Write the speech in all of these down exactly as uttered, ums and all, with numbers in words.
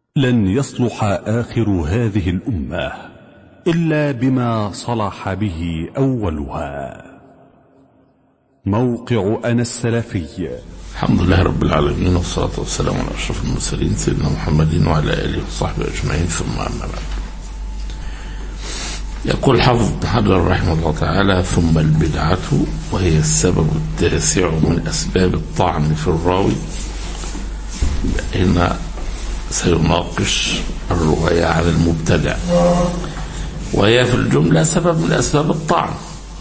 لن يصلح آخر هذه الأمة إلا بما صلح به أولها. موقع أنا السلفي. الحمد لله رب العالمين، والصلاة والسلام على أشرف المرسلين سيدنا محمد وعلى آله وصحبه أجمعين، ثم أما بعد. يقول الحافظ ابن حجر رحمه الله تعالى: ثم البدعة وهي السبب التاسع من أسباب الطعن في الراوي. هنا سيناقش الرواية عن المبتدع، وهي في الجملة سبب من أسباب الطعن،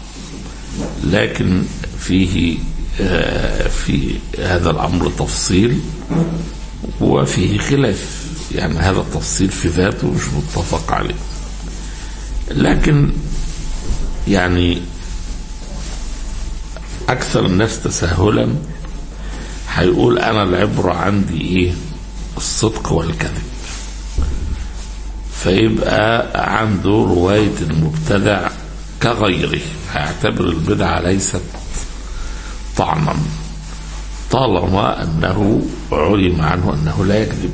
لكن فيه في هذا الأمر تفصيل وفيه خلاف، يعني هذا التفصيل في ذاته مش متفق عليه، لكن يعني أكثر الناس تساهلا هيقول أنا العبرة عندي إيه؟ الصدق والكذب، فيبقى عنده رواية المبتدع كغيره، هيعتبر البدعة ليست طعنا طالما أنه علم عنه أنه لا يكذب.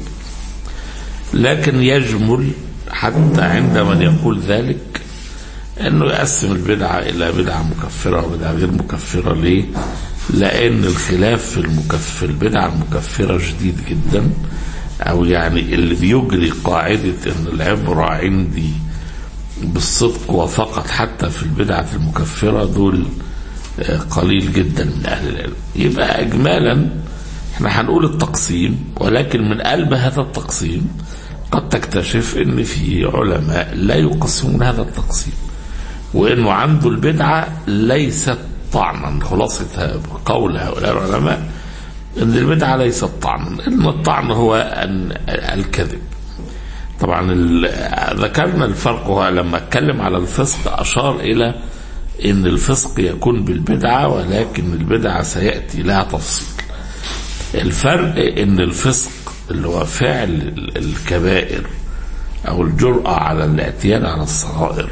لكن يجمل حتى عند من يقول ذلك أنه يقسم البدعة إلى بدعة مكفرة وبدعة غير مكفرة. ليه؟ لأن الخلاف في المكفر البدعة المكفرة شديد جدا، أو يعني اللي بيجري قاعدة أن العبرة عندي بالصدق وفقط حتى في البدعة المكفرة دول قليل جدا من أهل العلم. يبقى إجمالا احنا هنقول التقسيم، ولكن من قلب هذا التقسيم قد تكتشف ان في علماء لا يقسمون هذا التقسيم، وانه عنده البدعة ليست طعنا. خلاصة قول هؤلاء العلماء ان البدعة ليست طعنا، ان الطعن هو أن الكذب. طبعا ذكرنا الفرق، هو لما اتكلم على الفسق اشار الى ان الفسق يكون بالبدعة، ولكن البدعة سيأتي لها تفصيل. الفرق ان الفسق اللي هو فعل الكبائر او الجرأة على الاعتياد على الصغائر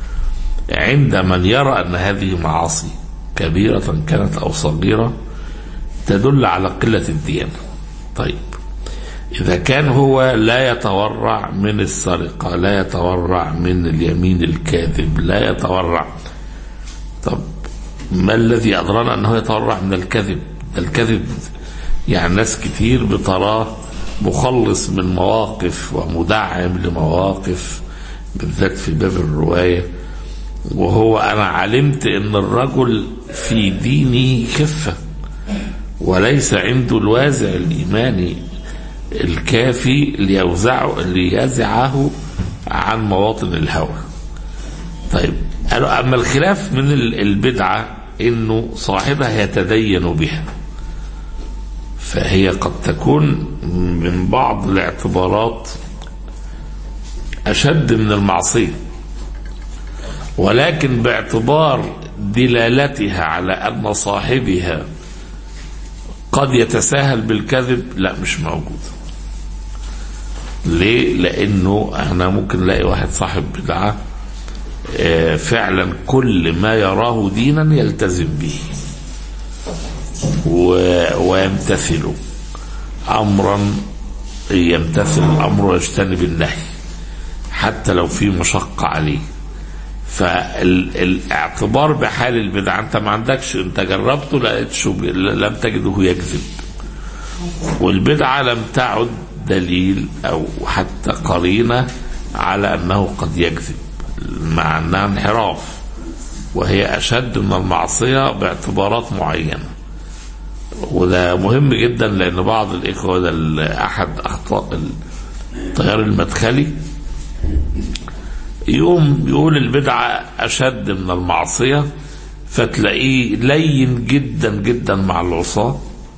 عند من يرى ان هذه معاصي كبيرة كانت او صغيرة تدل على قلة الديانة. طيب اذا كان هو لا يتورع من السرقة، لا يتورع من اليمين الكاذب، لا يتورع، طب ما الذي أدرانا أنه يتورع من الكذب؟ الكذب يعني ناس كتير بتراه مخلص من مواقف ومدعم لمواقف، بالذات في باب الرواية، وهو أنا علمت أن الرجل في دينه خفة وليس عنده الوازع الإيماني الكافي ليوزعه ليزعه عن مواطن الهوى. طيب أما الخلاف من البدعة إنه صاحبها يتدين بها، فهي قد تكون من بعض الاعتبارات أشد من المعصية، ولكن باعتبار دلالتها على أن صاحبها قد يتساهل بالكذب لا، مش موجود. ليه؟ لأنه أنا ممكن نلاقي واحد صاحب بدعة فعلا كل ما يراه دينا يلتزم به ويمتثله، أمرا يمتثل الأمر ويجتنب النهي حتى لو في مشقة عليه. فالاعتبار بحال البدعة، أنت ما عندكش، أنت جربته لم تجده يكذب، والبدعة لم تعد دليل أو حتى قرينة على أنه قد يكذب، مع أنها انحراف وهي أشد من المعصية باعتبارات معينة. وده مهم جدا، لأن بعض الإخوة، ده أحد أخطاء التيار المدخلي، يوم يقول البدعة أشد من المعصية، فتلاقيه لين جدا جدا مع العصاة،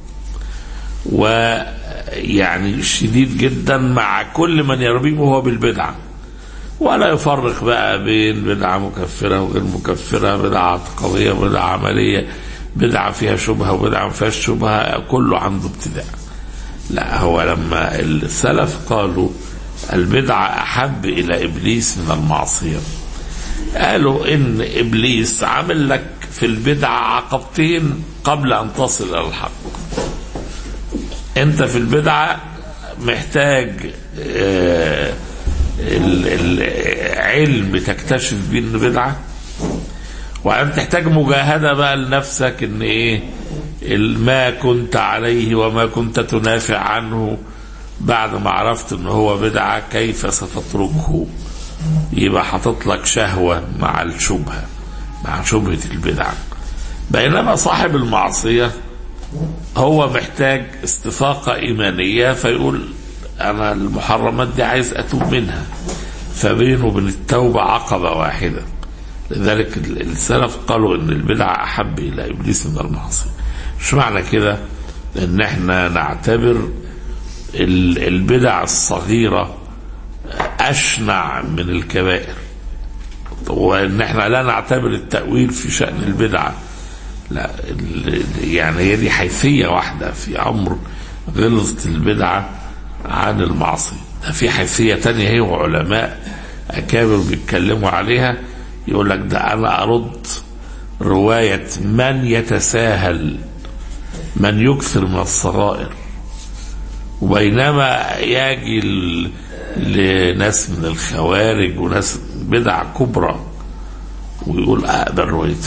ويعني شديد جدا مع كل من يرميه وهو بالبدعة، ولا يفرق بقى بين بدعة مكفرة وغير مكفرة، بدعة اعتقادية وبدعة عملية، بدعة فيها شبهة وبدعة ما فيهاش شبهة، كله عنده ابتداع. لا، هو لما السلف قالوا البدعة أحب إلى إبليس من المعصية، قالوا إن إبليس عمل لك في البدعة عقبتين قبل أن تصل إلى الحق. أنت في البدعة محتاج آه العلم تكتشف بيه انه بدعه، وانت تحتاج مجاهده بقى لنفسك ان ايه ما كنت عليه وما كنت تنافع عنه بعد ما عرفت ان هو بدعه كيف ستتركه. يبقى حاطط لك شهوه مع الشبهه، مع شبهه البدعه. بينما صاحب المعصيه هو محتاج استفاقه ايمانيه، فيقول انا المحرمات دي عايز اتوب منها، فبينه وبين التوبه عقبه واحده. لذلك السلف قالوا ان البدعه احب الى ابليس من المعصيه. مش معنى كده ان احنا نعتبر البدع الصغيره اشنع من الكبائر، وان احنا لا نعتبر التأويل في شأن البدعه. لا، يعني هي دي حيثيه واحده في امر غلظة البدعه عن المعصيه. في حيثيه تانية هي وعلماء اكابر بيتكلموا عليها، يقول لك ده انا ارد روايه من يتساهل، من يكثر من الصغائر، وبينما يجي لناس من الخوارج وناس بدع كبرى ويقول اقبل روايته.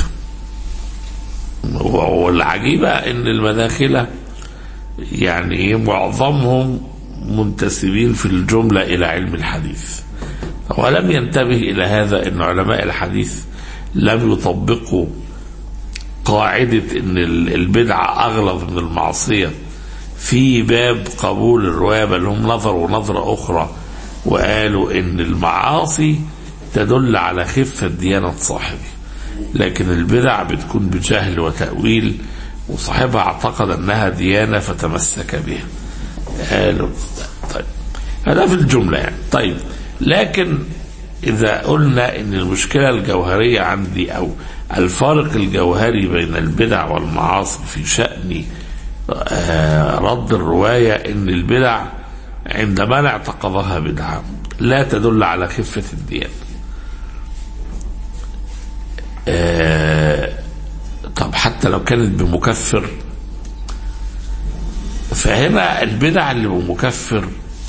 والعجيبه ان المداخله يعني معظمهم منتسبين في الجمله الى علم الحديث، ولم ينتبه إلى هذا أن علماء الحديث لم يطبقوا قاعدة أن البدعة أغلظ من المعصية في باب قبول الرواية، بل هم نظروا نظرة أخرى وقالوا أن المعاصي تدل على خفة ديانة صاحبه، لكن البدع بتكون بجهل وتأويل، وصاحبها اعتقد أنها ديانة فتمسك بها. قالوا طيب هذا في الجملة يعني. طيب لكن إذا قلنا إن المشكلة الجوهرية عندي أو الفارق الجوهري بين البدع والمعاصي في شأن رد الرواية، إن البدع عندما اعتقدها بدعة لا تدل على خفة الديانة. طب حتى لو كانت بمكفر، فهنا البدع اللي بمكفر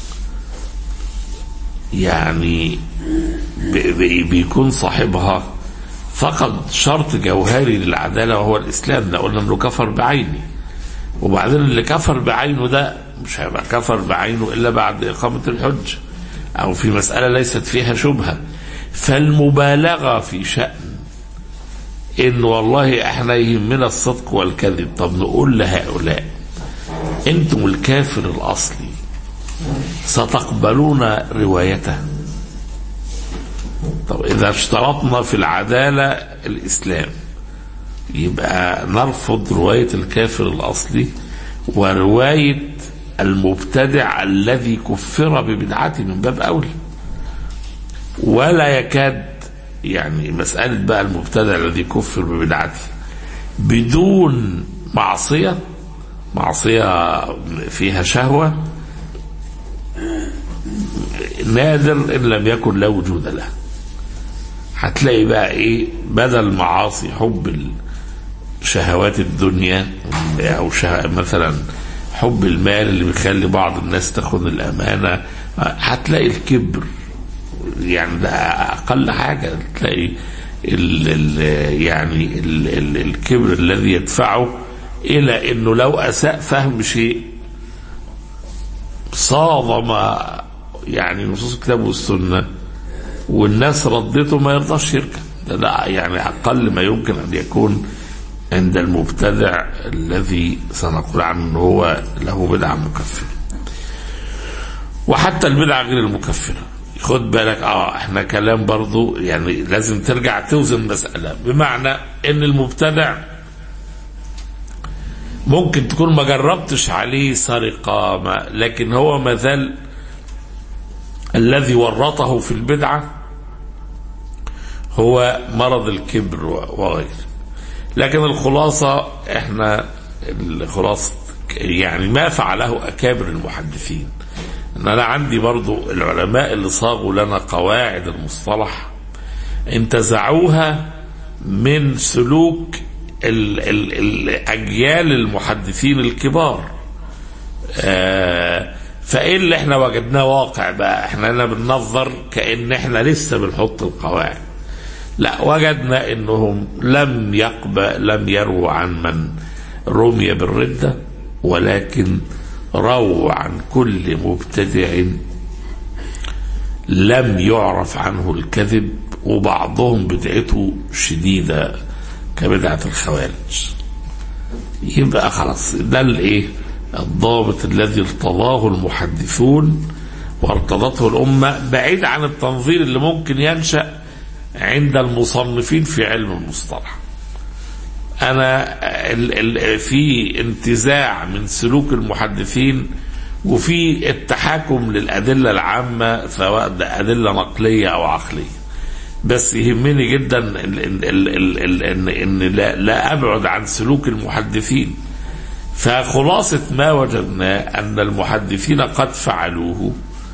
يعني بيكون صاحبها فقد شرط جوهري للعدالة وهو الإسلام. ده قلنا انه كفر بعينه، وبعدين اللي كفر بعينه ده مش هيبقى كفر بعينه إلا بعد إقامة الحج أو في مسألة ليست فيها شبهة. فالمبالغة في شأن إن والله احنا يهمنا الصدق والكذب، طب نقول لهؤلاء انتم الكافر الأصلي ستقبلون روايته؟ طب إذا اشترطنا في العدالة الإسلام، يبقى نرفض رواية الكافر الأصلي ورواية المبتدع الذي كفر ببدعته من باب أولى. ولا يكاد يعني مسألة بقى المبتدع الذي كفر ببدعته بدون معصية، معصية فيها شهوة، نادر إن لم يكن لا وجود له. هتلاقي بقى ايه بدل معاصي حب شهوات الدنيا او مثلا حب المال اللي بيخلي بعض الناس تاخد الامانه، هتلاقي الكبر، يعني ده اقل حاجه تلاقي ال ال يعني ال ال الكبر الذي يدفعه الى انه لو اساء فهم شيء صادم يعني نصوص الكتاب والسنه والناس ردته ما يرضاش يركب. لا يعني اقل ما يمكن ان يكون عند المبتدع الذي سنقول عنه انه هو له بدعه مكفره. وحتى البدعه غير المكفره خد بالك، اه احنا كلام برضو يعني لازم ترجع توزن مسألة، بمعنى ان المبتدع ممكن تكون ما جربتش عليه سرقة، ما لكن هو مازال الذي ورطه في البدعة هو مرض الكبر وغيره. لكن الخلاصة احنا الخلاصة يعني ما فعله أكابر المحدثين، ان انا عندي برضو العلماء اللي صاغوا لنا قواعد المصطلح انتزعوها من سلوك ال ال الاجيال المحدثين الكبار. آه فايه اللي احنا وجدناه واقع بقى؟ احنا هنا بننظر كأن احنا لسه بنحط القواعد. لا، وجدنا انهم لم يقبل لم يروا عن من رمي بالردة، ولكن رووا عن كل مبتدع لم يعرف عنه الكذب، وبعضهم بدعته شديدة كبدعة الخوارج. يبقى خلاص ده الايه الضابط الذي ارتضاه المحدثون وارتضته الأمة، بعيد عن التنظير اللي ممكن ينشأ عند المصنفين في علم المصطلح. أنا ال ال في انتزاع من سلوك المحدثين وفي التحاكم للأدلة العامة سواء أدلة نقلية أو عقلية، بس يهمني جدا ان ان لا, لا ابعد عن سلوك المحدثين. فخلاصة ما وجدنا ان المحدثين قد فعلوه،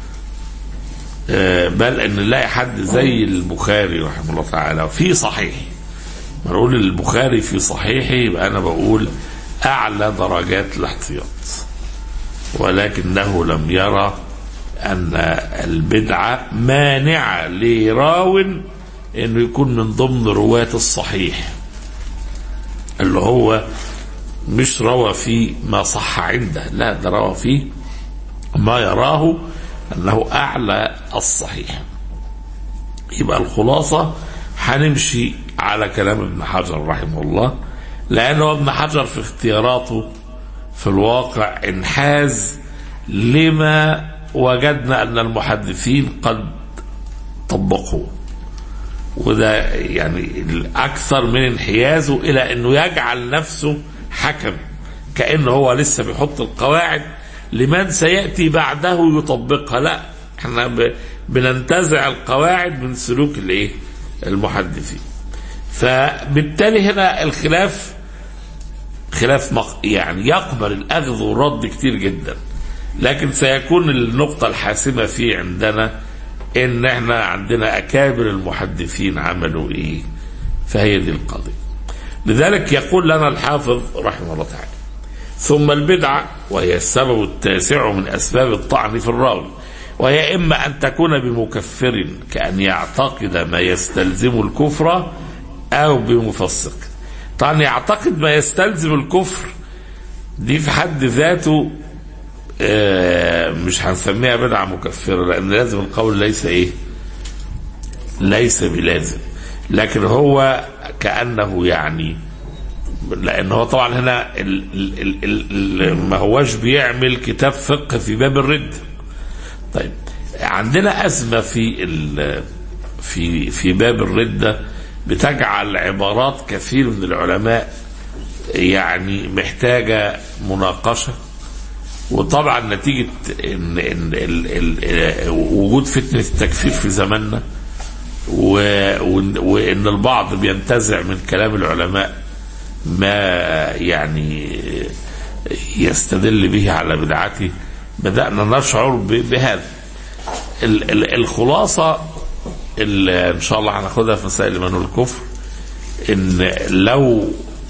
بل ان نلاقي حد زي البخاري رحمه الله تعالى في صحيح، بقول البخاري في صحيحه يبقى انا بقول اعلى درجات الاحتياط، ولكنه لم يرى ان البدعة مانعة لراو انه يكون من ضمن رواة الصحيح، اللي هو مش روى فيه ما صح عنده، لا ده روى فيه ما يراه انه اعلى الصحيح. يبقى الخلاصة هنمشي على كلام ابن حجر رحمه الله، لانه ابن حجر في اختياراته في الواقع انحاز لما وجدنا ان المحدثين قد طبقوه، وده يعني اكثر من انحيازه الى انه يجعل نفسه حكم، كأنه هو لسه بيحط القواعد لمن سيأتي بعده يطبقها. لا، احنا بننتزع القواعد من سلوك الايه المحدثين. فبالتالي هنا الخلاف خلاف يعني يقبل الاخذ والرد كتير جدا، لكن سيكون النقطة الحاسمة فيه عندنا ان احنا عندنا اكابر المحدثين عملوا ايه، فهي دي القضية. لذلك يقول لنا الحافظ رحمه الله تعالى: ثم البدعة وهي السبب التاسع من اسباب الطعن في الراوي، وهي اما ان تكون بمكفر كأن يعتقد ما يستلزم الكفر، او بمفسق. طبعا يعتقد ما يستلزم الكفر دي في حد ذاته مش هنسميها بدعة مكفرة، لأن لازم القول ليس إيه ليس بلازم، لكن هو كأنه يعني، لأن هو طبعا هنا ال ال ال ال ما هوش بيعمل كتاب فقه في باب الرد. طيب عندنا أزمة في في في باب الردة بتجعل عبارات كثير من العلماء يعني محتاجة مناقشة، وطبعا نتيجة إن إن ال ال وجود فتنة التكفير في زماننا، وإن البعض بينتزع من كلام العلماء ما يعني يستدل به على بدعته، بدأنا نشعر بهذا. الخلاصة اللي إن شاء الله هناخدها في مسائل الإيمان والكفر، إن لو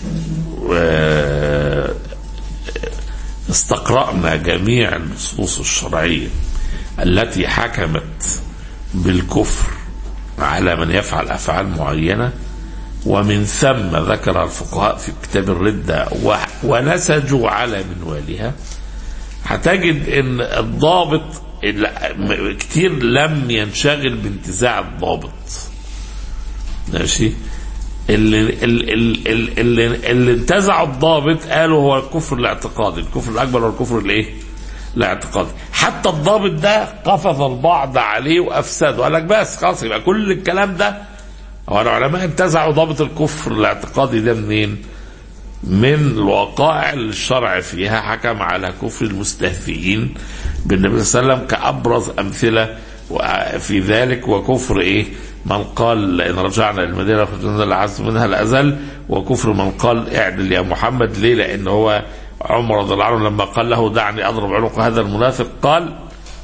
استقرأنا جميع النصوص الشرعية التي حكمت بالكفر على من يفعل أفعال معينة، ومن ثم ذكر الفقهاء في كتاب الردة ونسجوا على منوالها، هتجد ان الضابط كتير لم ينشغل بانتزاع الضابط. ماشي، اللي, اللي, اللي, اللي انتزعوا الضابط قالوا هو الكفر الاعتقادي، الكفر الاكبر والكفر الايه الاعتقادي. حتى الضابط ده قفز البعض عليه وافسده، قال لك بس خلاص يبقى كل الكلام ده. هو العلماء انتزعوا ضابط الكفر الاعتقادي ده منين؟ من الوقائع اللي الشرع فيها حكم على كفر المستهزئين بالنبي صلى الله عليه وسلم كأبرز أمثلة في ذلك، وكفر إيه من قال إن رجعنا للمدينة فجعلنا العز منها الأزل، وكفر من قال اعدل يا محمد. ليه؟ لأن هو عمر رضي الله عنه لما قال له دعني أضرب عنق هذا المنافق قال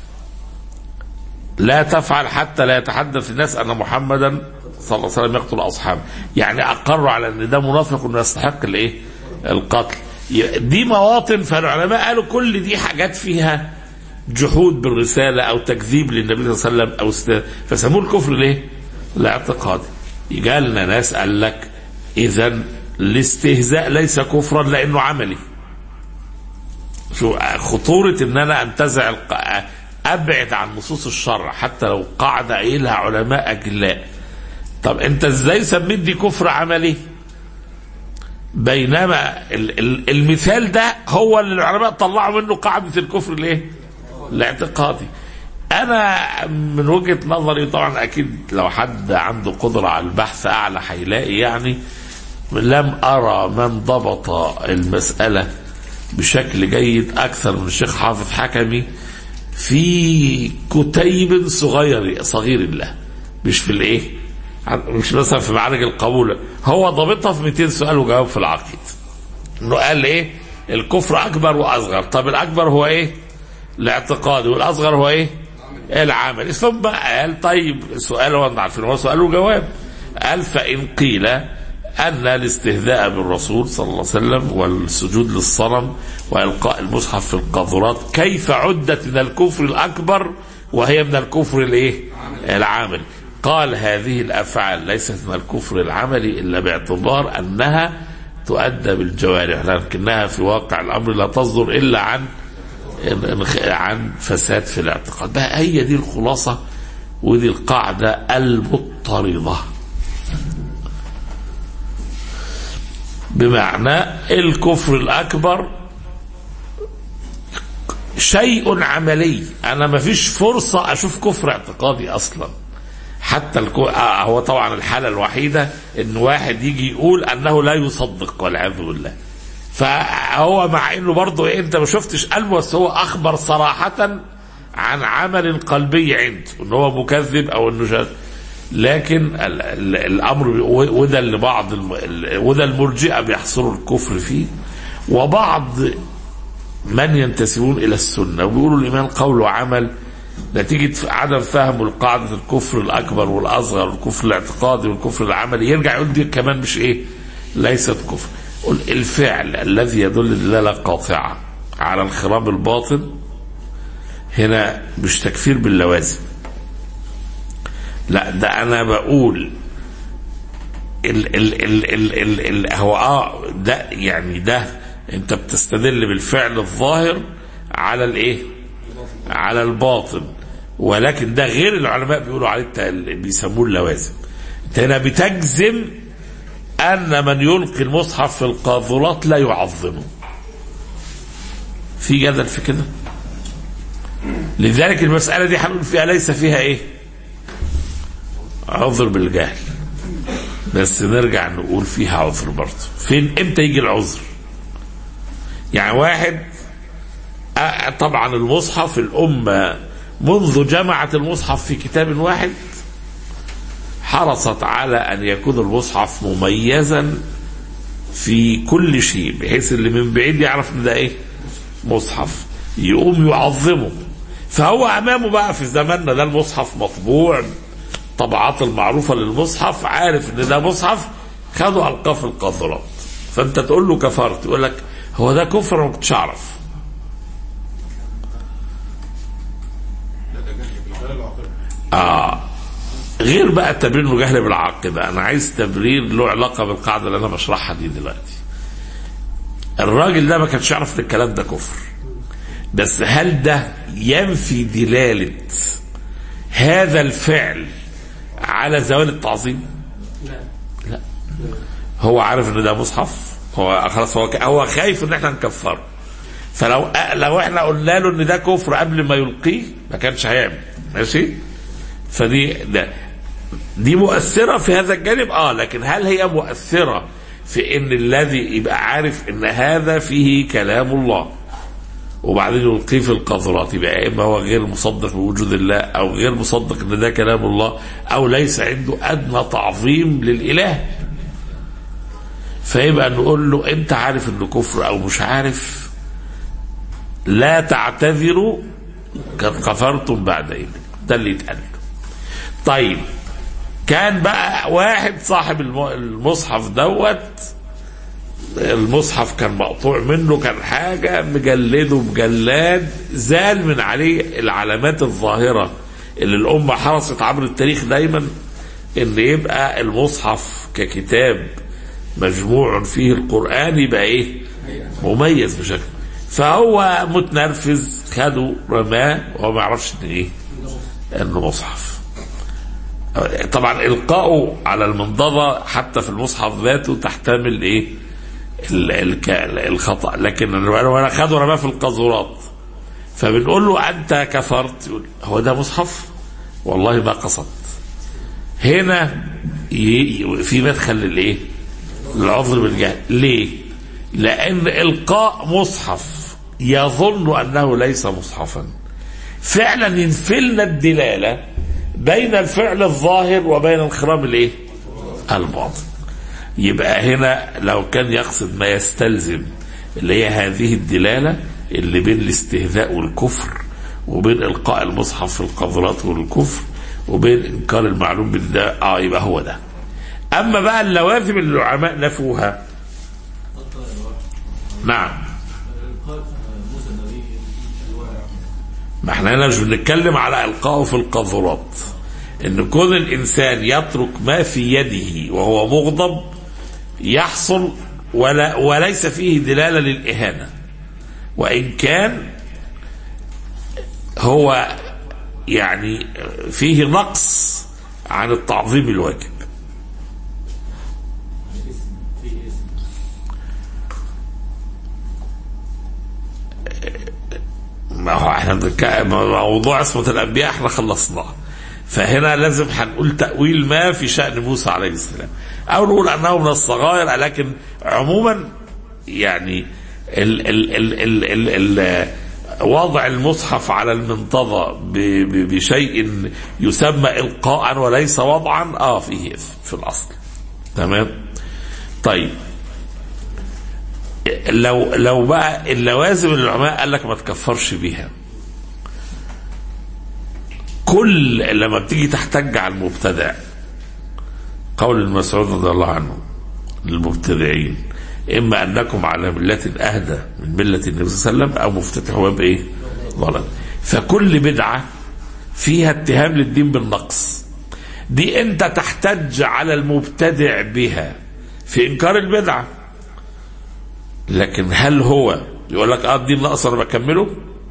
لا تفعل حتى لا يتحدث الناس أن محمدا صلى الله عليه وسلم يقتل أصحابه، يعني أقروا على أن ده منافق وأنه يستحق الإيه القتل. دي مواطن، فالعلماء قالوا كل دي حاجات فيها جحود بالرسالة أو تكذيب للنبي صلى الله عليه وسلم أو است... فسموه الكفر ليه؟ لاعتقادي. يجي لنا ناس قال لك إذن الاستهزاء ليس كفرا لأنه عملي. شو خطورة إن أنا أنتزع الق... أبعد عن نصوص الشرع حتى لو قاعدة قايلها علماء أجلاء. طب أنت إزاي سميت دي كفر عملي؟ بينما المثال ده هو اللي العلماء طلعوا منه قاعدة الكفر الايه؟ الاعتقادي. انا من وجهة نظري طبعا اكيد لو حد عنده قدرة على البحث اعلى هيلاقي، يعني لم ارى من ضبط المسألة بشكل جيد اكثر من الشيخ حافظ حكمي في كتيب صغير صغير له، مش في الايه، مش مثلا في معارج القبول، هو ضابطها في مئتين سؤال وجواب في العقيدة. انه قال ايه؟ الكفر اكبر واصغر. طب الاكبر هو ايه؟ الاعتقاد، والاصغر هو ايه؟ العمل. ثم قال طيب سؤال هو عارفين هو سؤال وجواب. قال فان قيل ان الاستهزاء بالرسول صلى الله عليه وسلم والسجود للصنم والقاء المصحف في القاذورات كيف عدت من الكفر الاكبر وهي من الكفر الايه؟ العمل. قال هذه الأفعال ليست من الكفر العملي إلا باعتبار أنها تؤدى بالجوارح، لكنها في واقع الأمر لا تصدر إلا عن عن فساد في الاعتقاد. بقى هي دي الخلاصة ودي القاعدة المضطردة، بمعنى الكفر الأكبر شيء عملي. أنا ما فيش فرصة أشوف كفر اعتقادي أصلا. حتى الكو... آه هو طبعا الحالة الوحيدة ان واحد يجي يقول انه لا يصدق والعياذ بالله، فهو مع انه برضه إيه انت ما شفتش قلبه، بس هو اخبر صراحة عن عمل قلبي عنده ان هو مكذب او انه شاذ. لكن ال... ال... الامر وده اللي بعض الم... وده المرجئة بيحصروا الكفر فيه، وبعض من ينتسبون الى السنة وبيقولوا الايمان قول وعمل، نتيجة عدم فهم القاعدة الكفر الأكبر والأصغر والكفر الاعتقادي والكفر العملي يرجع يقول دي كمان مش إيه؟ ليست كفر. الفعل الذي يدل دلالة قاطعة على انخرام الباطن هنا مش تكفير باللوازم، لا ده أنا بقول ال ال ال ال ال ال هو آه ده يعني ده أنت بتستدل بالفعل الظاهر على الإيه؟ على الباطن، ولكن ده غير العلماء بيقولوا عليه بيسموه اللوازم. انت هنا بتجزم ان من يلقي المصحف في القاذورات لا يعظمه. في جدل في كده، لذلك المسألة دي هنقول فيها ليس فيها ايه؟ عذر بالجهل، بس نرجع نقول فيها عذر برضه. فين امتى يجي العذر؟ يعني واحد طبعا المصحف الأمة منذ جمعت المصحف في كتاب واحد حرصت على أن يكون المصحف مميزا في كل شيء، بحيث اللي من بعيد يعرف ان ده ايه؟ مصحف، يقوم يعظمه. فهو أمامه بقى في زماننا ده المصحف مطبوع طبعات المعروفة للمصحف، عارف ان ده مصحف، خدوا ألقاه في القاذورات. فأنت تقول له كفرت، يقول لك هو ده كفر ما كنتش أعرف. آه غير بقى التبرير انه جهل بالعقيدة، انا عايز تبرير له علاقة بالقاعدة اللي انا بشرحها دي دلوقتي. الراجل ده ما كانش يعرف ان الكلام ده كفر، بس هل ده ينفي دلالة هذا الفعل على زوال التعظيم؟ لا لا هو عارف ان ده مصحف، هو خلاص هو هو خايف ان احنا نكفره. فلو لو احنا قلنا له ان ده كفر قبل ما يلقيه ما كانش هيعمل. ماشي؟ فدي ده دي مؤثرة في هذا الجانب. اه لكن هل هي مؤثرة في ان الذي يبقى عارف ان هذا فيه كلام الله وبعدين يلقيه في القاذورات، يبقى اما هو غير مصدق بوجود الله او غير مصدق ان ده كلام الله او ليس عنده ادنى تعظيم للاله. فيبقى نقول له انت عارف انه كفر او مش عارف، لا تعتذروا قد كفرتم بعد إذن. ده اللي يتقال. طيب كان بقى واحد صاحب المصحف دوت المصحف كان مقطوع منه، كان حاجة مجلده مجلاد زال من عليه العلامات الظاهرة اللي الأمة حرصت عبر التاريخ دايما ان يبقى المصحف ككتاب مجموع فيه القرآن يبقى ايه مميز بشكل. فهو متنرفز خده رماه وهو ما يعرفش ان ايه انه مصحف. طبعا القاؤه على المنضدة حتى في المصحف ذاته تحتمل ايه الخطأ، لكن وانا خده رماه في القاذورات فبنقول له انت كفرت، يقول هو ده مصحف والله ما قصدت. هنا في مدخل للايه العذر بالجهل. ليه؟ لان القاء مصحف يظن انه ليس مصحفا فعلا ينفلنا الدلاله بين الفعل الظاهر وبين انخرام الايه الباطن. يبقى هنا لو كان يقصد ما يستلزم اللي هي هذه الدلاله اللي بين الاستهزاء والكفر وبين القاء المصحف في القاذورات والكفر وبين انكار المعلوم بالله، اه يبقى هو ده. اما بقى اللوازم اللي العلماء نفوها، نعم ما احنا هنا مش بنتكلم على القائه في القاذورات، ان كون الانسان يترك ما في يده وهو مغضب يحصل ولا وليس فيه دلاله للاهانه، وان كان هو يعني فيه نقص عن التعظيم الواجب. ما هو احنا موضوع عصمة الانبياء احنا خلصناه، فهنا لازم هنقول تأويل ما في شأن موسى عليه السلام او نقول انه من الصغائر، لكن عموما يعني ال ال ال ال ال ال وضع المصحف على المنتضى بشيء يسمى إلقاء وليس وضعا اه فيه في الأصل. تمام. طيب لو لو بقى اللوازم العلماء قال لك ما تكفرش بيها، كل لما بتيجي تحتج على المبتدع قول المسعود رضي الله عنه للمبتدعين إما أنكم على ملة أهدى من ملة النبي صلى الله عليه وسلم أو مفتتحوا باب إيه ضلال. فكل بدعة فيها اتهام للدين بالنقص، دي أنت تحتج على المبتدع بها في إنكار البدعة، لكن هل هو يقول لك آه الدين ناقص أنا بكمله؟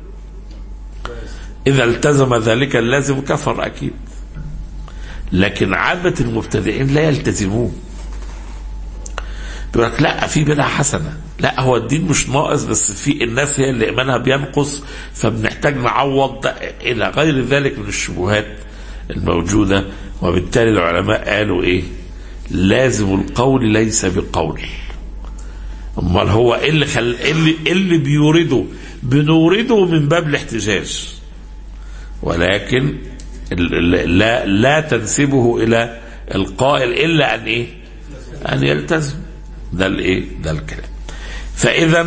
إذا التزم ذلك اللازم كفر أكيد، لكن عامة المبتدعين لا يلتزمون. بيقول لك لا في بدعة حسنة، لا هو الدين مش ناقص بس في الناس هي اللي إيمانها بينقص فبنحتاج نعوض إلى غير ذلك من الشبهات الموجودة. وبالتالي العلماء قالوا إيه؟ لازم القول ليس بقول. أمال هو إيه اللي خل... إيه اللي... إيه اللي بيورده؟ بنورده من باب الاحتجاج، ولكن لا لا تنسبه إلى القائل إلا أن إيه؟ أن يلتزم. ده الايه ده الكلام. فاذا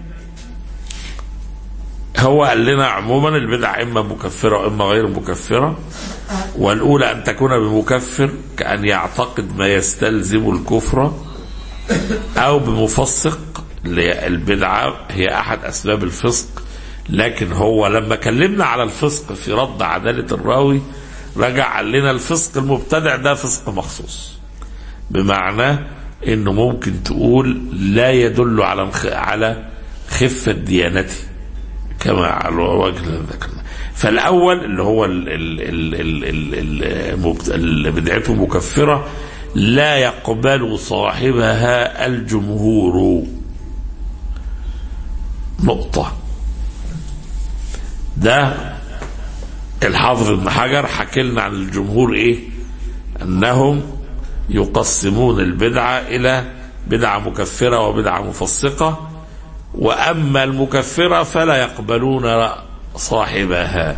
هو قال لنا عموما البدع اما مكفره واما غير مكفره، والاولى ان تكون بمكفر كأن يعتقد ما يستلزم الكفر، او بمفسق. البدعه هي احد اسباب الفسق، لكن هو لما كلمنا على الفسق في رد عداله الراوي رجع قال لنا الفسق المبتدع ده فسق مخصوص، بمعنى انه ممكن تقول لا يدل على على خفة ديانته كما على وجه ذكرنا. فالاول اللي هو اللي بدعته مكفرة لا يقبل صاحبها الجمهور، نقطة. ده الحافظ ابن حجر حكى لنا عن الجمهور ايه؟ انهم يقسمون البدعة إلى بدعة مكفرة وبدعة مفسقة، وأما المكفرة فلا يقبلون صاحبها،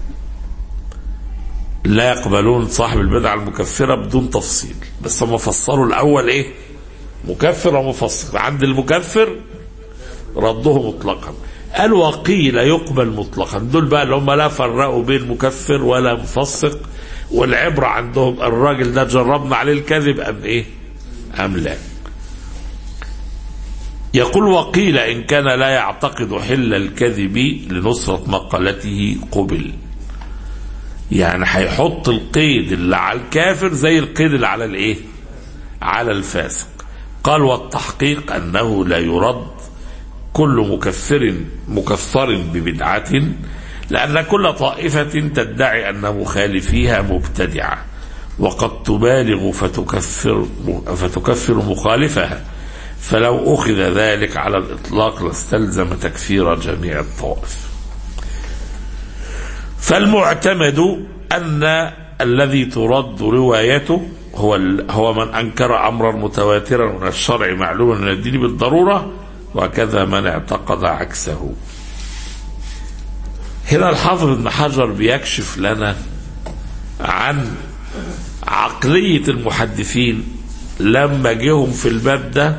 لا يقبلون صاحب البدعة المكفرة بدون تفصيل. بس هم فسروا الأول إيه؟ مكفر ومفسق. عند المكفر رده مطلقا، قال وقيل يقبل مطلقا. دول بقى اللي هم لا فرقوا بين مكفر ولا مفسق، والعبرة عندهم الراجل ده جربنا عليه الكذب أم إيه أم لا. يقول وقيل إن كان لا يعتقد حل الكذب لنصرة مقالته قبل. يعني هيحط القيد اللي على الكافر زي القيد اللي على الايه؟ على الفاسق. قال والتحقيق أنه لا يرد كل مكفر مكفر ببدعة، لأن كل طائفة تدعي أن مخالفيها مبتدعة، وقد تبالغ فتكفر فتكفر مخالفها، فلو أخذ ذلك على الإطلاق لاستلزم تكفير جميع الطوائف. فالمعتمد أن الذي ترد روايته هو هو من أنكر أمرا متواترا من الشرع معلوما من الدين بالضرورة، وكذا من اعتقد عكسه. هنا الحافظ ابن حجر بيكشف لنا عن عقلية المحدثين لما جيهم في الباب ده،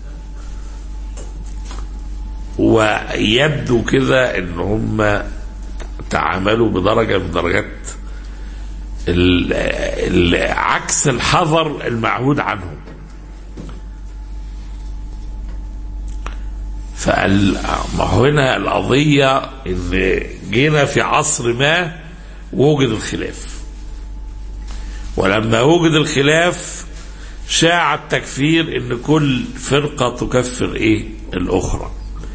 ويبدو كده ان هم تعاملوا بدرجة من درجات عكس الحذر المعهود عنهم. فما هنا القضية ان جينا في عصر ما وجد الخلاف، ولما وجد الخلاف شاع التكفير ان كل فرقة تكفر ايه الاخرى.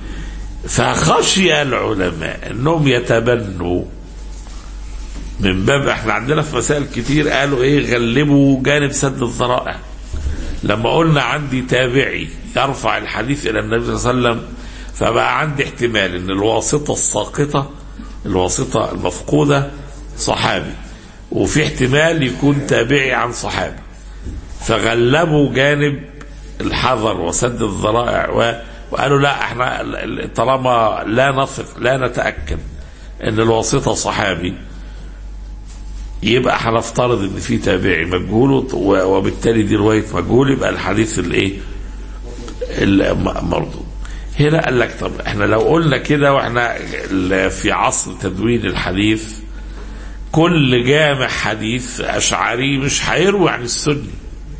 فخشي العلماء انهم يتبنوا من باب، احنا عندنا في مسائل كتير قالوا ايه غلبوا جانب سد الذرائع. لما قلنا عندي تابعي يرفع الحديث الى النبي صلى الله عليه وسلم، فبقى عندي احتمال ان الواسطة الساقطة الواسطة المفقودة صحابي، وفي احتمال يكون تابعي عن صحابي، فغلبوا جانب الحذر وسد الذرائع و... وقالوا لا احنا طالما لا نثق لا نتأكد ان الواسطة صحابي، يبقى هنفترض ان في تابعي مجهول، وبالتالي دي رواية مجهول، يبقى الحديث الايه المردود. هنا قال لك طب احنا لو قلنا كده واحنا في عصر تدوين الحديث، كل جامع حديث اشعري مش هيروي عن السني،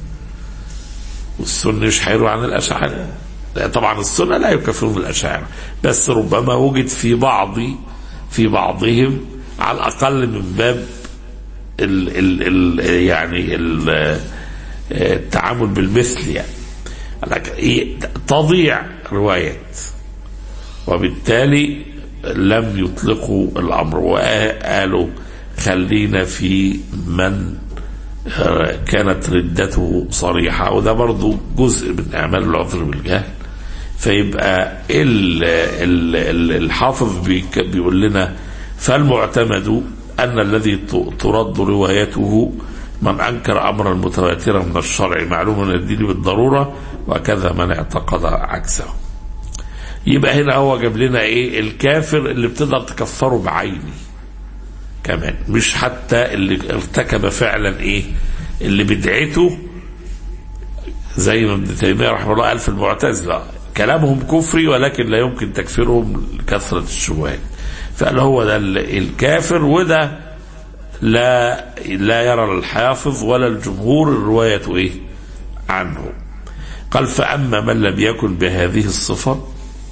والسني مش هيروي عن الاشعري. طبعا السنة لا يكفرون الاشاعرة، بس ربما وجد في بعض في بعضهم على الاقل من باب ال ال ال يعني ال التعامل بالمثل، يعني تضيع روايات، وبالتالي لم يطلقوا الامر وقالوا خلينا في من كانت ردته صريحة، وده برضو جزء من اعمال العذر بالجهل. فيبقى ال ال ال الحافظ بيقول لنا فالمعتمد أن الذي ترد روايته من أنكر أمرا متواترا من الشرع معلوما من الدين بالضرورة، وكذا من اعتقد عكسه. يبقى هنا هو جاب لنا ايه الكافر اللي بتقدر تكفره بعيني كمان، مش حتى اللي ارتكب فعلا ايه اللي بدعته، زي ما ابن تيمية رحمه الله قال في المعتزلة كلامهم كفري ولكن لا يمكن تكفيرهم لكثرة الشبهات. فقال هو ده الكافر، وده لا لا يرى الحافظ ولا الجمهور الرواية ايه عنه. قال فأما من لم يكن بهذه الصفة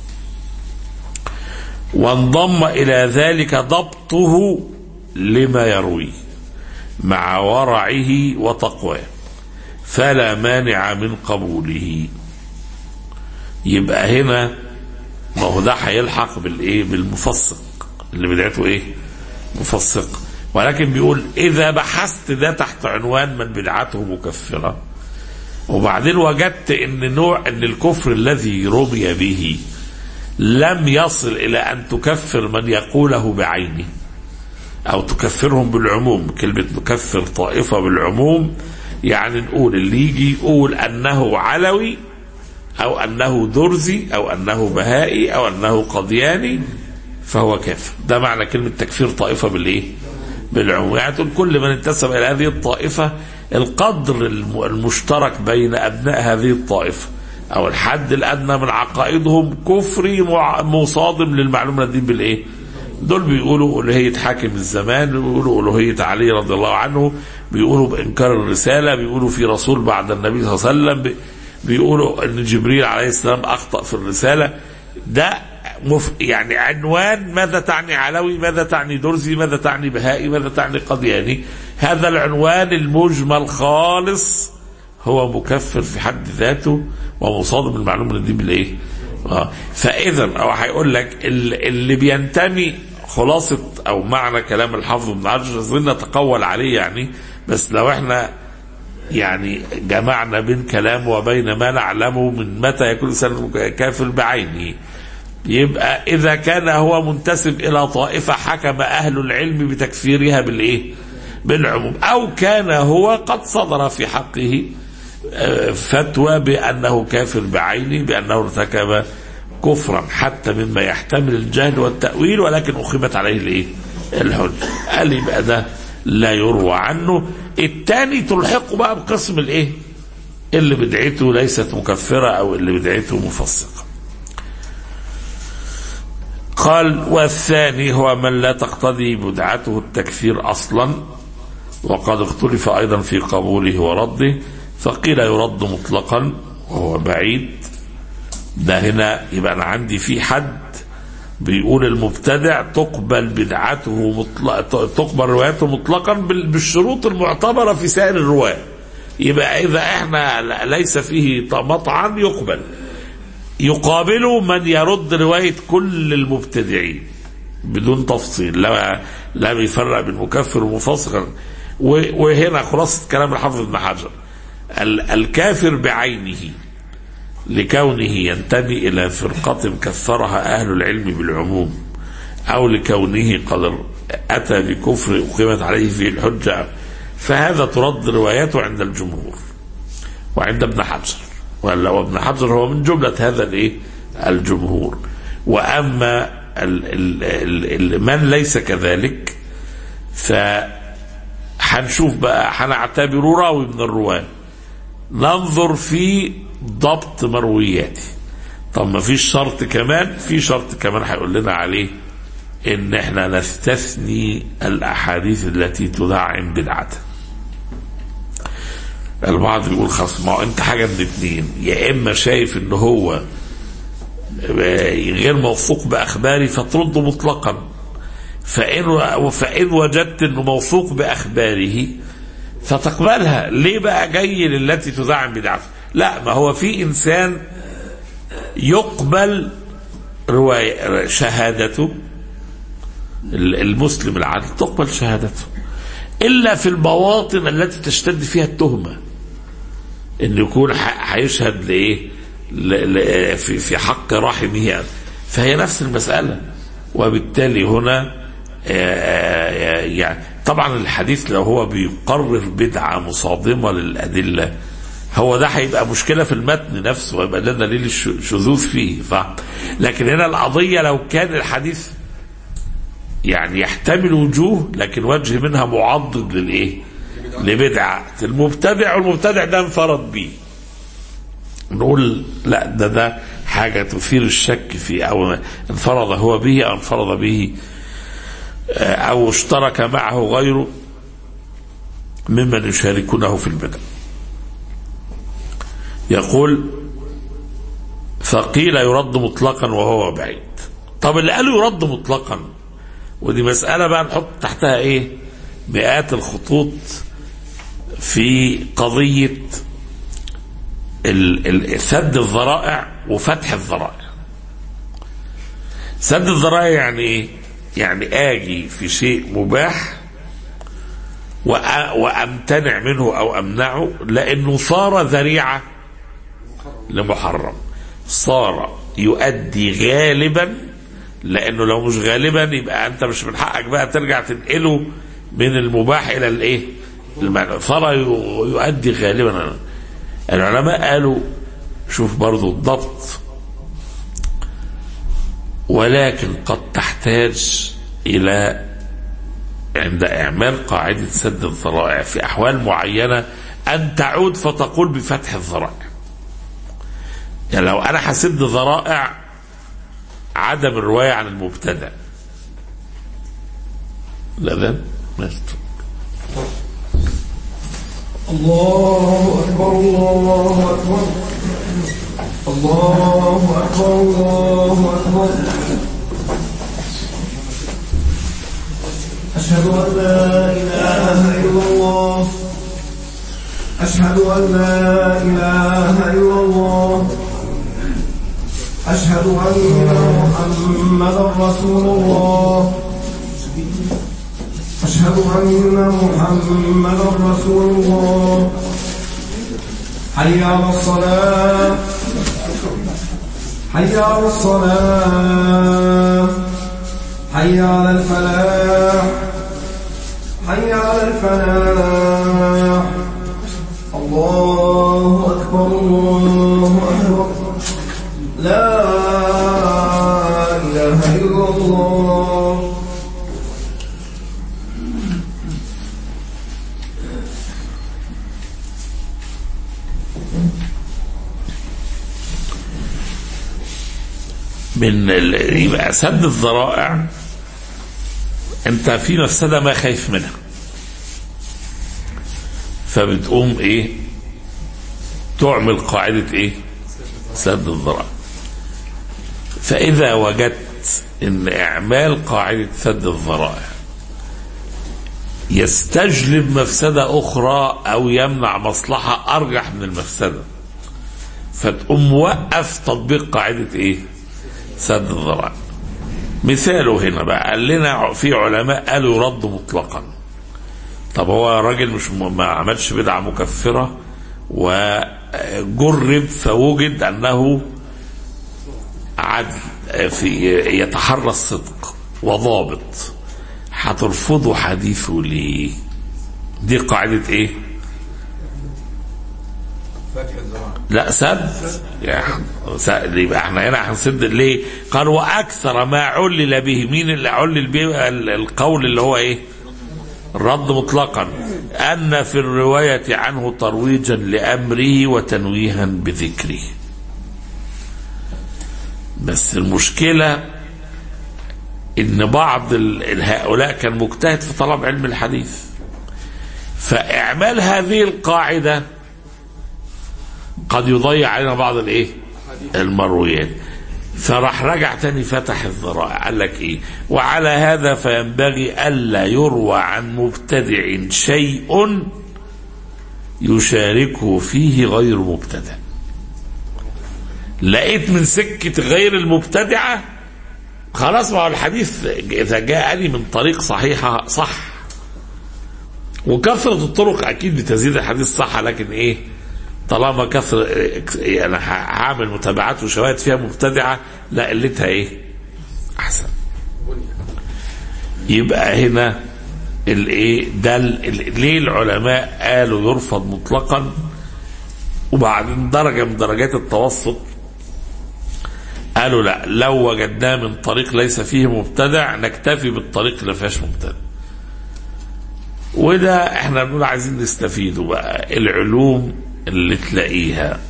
وانضم إلى ذلك ضبطه لما يروي مع ورعه وتقواه فلا مانع من قبوله. يبقى هنا ما هو ده هيلحق بالايه بالمفسق اللي بدعته ايه مفسق، ولكن بيقول اذا بحثت ده تحت عنوان من بدعته مكفرة، وبعدين وجدت ان نوع ان الكفر الذي رمي به لم يصل الى ان تكفر من يقوله بعينه او تكفرهم بالعموم. كلمة نكفر طائفة بالعموم يعني نقول اللي يجي يقول انه علوي او انه درزي او انه بهائي او انه قدياني فهو كافر. ده معنى كلمة تكفير طائفة بالايه بالعموم، يعني تقول كل من انتسب الى هذه الطائفة القدر المشترك بين ابناء هذه الطائفة او الحد الادنى من عقائدهم كفري مصادم للمعلوم الدين بالايه. دول بيقولوا الوهية حاكم الزمان، بيقولوا الوهية علي رضي الله عنه، بيقولوا بإنكار الرسالة، بيقولوا في رسول بعد النبي صلى الله عليه وسلم، بيقولوا ان جبريل عليه السلام اخطأ في الرسالة، ده مف يعني عنوان ماذا تعني علوي، ماذا تعني درزي، ماذا تعني بهائي، ماذا تعني قدياني. هذا العنوان المجمل خالص هو مكفر في حد ذاته ومصادم المعلومة الدين بالايه. اه فاذا او هيقول لك اللي بينتمي خلاصة او معنى كلام الحافظ ابن حجر ظلنا نتقول عليه يعني، بس لو احنا يعني جمعنا بين كلامه وبين ما نعلمه من متى يكون الانسان كافر بعينه، يبقى اذا كان هو منتسب الى طائفة حكم اهل العلم بتكفيرها بالايه بالعموم، او كان هو قد صدر في حقه فتوى بانه كافر بعينه، بانه ارتكب كفرا حتى مما يحتمل الجهل والتأويل ولكن أقيمت عليه الايه الحجة، قال يبقى ده لا يروى عنه. الثاني تلحقه بقى بقسم الايه اللي بدعته ليست مكفرة او اللي بدعته مفسقة. قال والثاني هو من لا تقتضي بدعته التكفير اصلا، وقد اختلف ايضا في قبوله ورده، فقيل يرد مطلقا وهو بعيد. ده هنا يبقى انا عندي في حد بيقول المبتدع تقبل بدعته مطلق تقبل روايته مطلقا بالشروط المعتبرة في سائر الرواة، يبقى اذا احنا ليس فيه مطعن يقبل. يقابله من يرد رواية كل المبتدعين بدون تفصيل، لا لا بيفرق بين مكفر ومفسق. وهنا خلاصة كلام الحافظ ابن حجر، الكافر بعينه لكونه ينتمي إلى فرقة كفرها أهل العلم بالعموم، أو لكونه قد أتى بكفر أقيمت عليه فيه الحجة، فهذا ترد رواياته عند الجمهور وعند ابن حجر، ولا وابن حجر هو من جملة هذا الايه الجمهور. وأما ال ال ال من ليس كذلك فحنشوف بقى، حنعتبره راوي من الرواة، ننظر في ضبط مروياته. طب ما فيش شرط كمان، في شرط كمان هيقول لنا عليه، ان احنا نستثني الاحاديث التي تدعم بدعته. البعض يقول خلاص، ما انت حاجه من اثنين، يا اما شايف ان هو غير موثوق باخباري فترده مطلقا، فان فان وجدت انه موثوق باخباره فتقبلها. ليه بقى جاي للتي تدعم بدعته؟ لا، ما هو في انسان يقبل روايه شهادته، المسلم العادل تقبل شهادته الا في المواطن التي تشتد فيها التهمه، ان يكون هيشهد لايه في في حق رحمه، فهي نفس المساله. وبالتالي هنا يعني طبعا الحديث لو هو بيقرر بدعه مصادمه للادله، هو ده هيبقى مشكله في المتن نفسه ويبقى ده دليل الشذوذ فيه. ف لكن هنا القضيه لو كان الحديث يعني يحتمل وجوه، لكن وجه منها معضد للايه لبدعه المبتدع، والمبتدع ده انفرد به، نقول لا، ده ده حاجه تثير الشك في، او انفرد هو به او انفرد به او اشترك معه غيره ممن يشاركونه في البدع. يقول فقيل يرد مطلقا وهو بعيد. طب اللي قالوا يرد مطلقا، ودي مسألة بقى نحط تحتها ايه مئات الخطوط في قضية سد الذرائع وفتح الذرائع. سد الذرائع يعني ايه؟ يعني اجي في شيء مباح وامتنع منه او امنعه لانه صار ذريعة لمحرم، صار يؤدي غالبا، لانه لو مش غالبا يبقى انت مش من حقك بقى ترجع تنقله من المباح الى الايه المنع، صار يؤدي غالبا. العلماء قالوا شوف برضو الضبط، ولكن قد تحتاج الى عند اعمال قاعدة سد الذرائع في احوال معينة ان تعود فتقول بفتح الذرائع. يعني لو انا هسد ذرائع عدم الرواية عن المبتدع، لا ده ماشي. الله أكبر الله أكبر. الله أكبر الله أكبر. أشهد أن لا إله إلا الله أشهد أن لا إله إلا الله أشهد أن محمدا رسول الله أشهد أن محمدا رسول الله. حي على الصلاة حي على الصلاة حي على الفلاح حي على الفلاح. الله أكبر الله أكبر. لا إله إلا الله. من يبقى سد الذرائع، انت في مفسدة ما خايف منها، فبتقوم ايه تعمل قاعدة ايه سد الذرائع. فاذا وجدت ان اعمال قاعدة سد الذرائع يستجلب مفسدة اخرى او يمنع مصلحة ارجح من المفسدة، فتقوم موقف تطبيق قاعدة ايه سد الذرائع. مثاله هنا بقى، قال لنا في علماء قالوا يرد مطلقا. طب هو راجل مش ما عملش بدعة مكفرة وجرب فوجد انه عدل في يتحرى الصدق وضابط، هترفضوا حديثه ليه؟ دي قاعدة ايه؟ لا سد. يعني يبقى احنا هنا هنسد ليه؟ قال واكثر ما علل به. مين اللي علل به؟ القول اللي هو ايه؟ الرد مطلقا، ان في الرواية عنه ترويجا لامره وتنويها بذكره. بس المشكلة ان بعض هؤلاء كان مجتهد في طلب علم الحديث، فاعمال هذه القاعدة قد يضيع علينا بعض الايه المرويات، فراح رجع تاني فتح الذرائع. قال لك ايه؟ وعلى هذا فينبغي الا يروى عن مبتدع شيء يشاركه فيه غير مبتدع. لقيت من سكة غير المبتدعة خلاص، ما هو الحديث اذا جاءني من طريق صحيحة صح، وكثرة الطرق اكيد بتزيد الحديث صح، لكن ايه طالما كثر يعني هعمل متابعات وشواهد فيها مبتدعة لا قلتها ايه احسن. يبقى هنا الايه ده ليه العلماء قالوا يرفض مطلقا، وبعدين درجة من درجات التوسط قالوا لا، لو وجدناه من طريق ليس فيه مبتدع نكتفي بالطريق اللي فيهاش مبتدع. وده احنا بنقول عايزين نستفيده بقى. العلوم اللي تلاقيها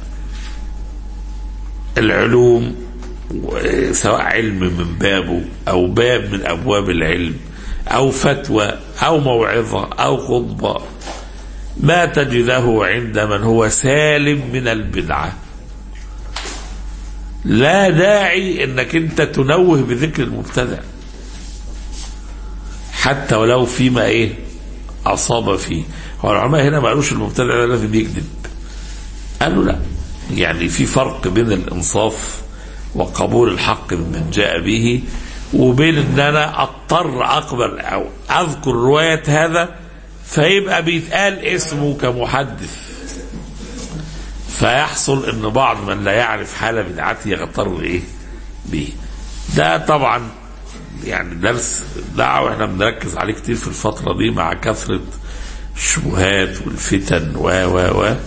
العلوم سواء علم من بابه او باب من ابواب العلم او فتوى او موعظة او خطبة، ما تجده عند من هو سالم من البدعة لا داعي انك انت تنوه بذكر المبتدع حتى ولو فيما ايه اصاب فيه. هو العلماء هنا ما قالوش المبتدع لازم يكذب، قالوا لا، يعني في فرق بين الانصاف وقبول الحق ممن جاء به، وبين ان انا اضطر اقبل او اذكر رواية هذا فيبقى بيتقال اسمه كمحدث، فيحصل ان بعض من لا يعرف حال بدعته يغتر ايه به. ده طبعا يعني درس دعوة احنا بنركز عليه كتير في الفترة دي مع كثرة الشبهات والفتن و و و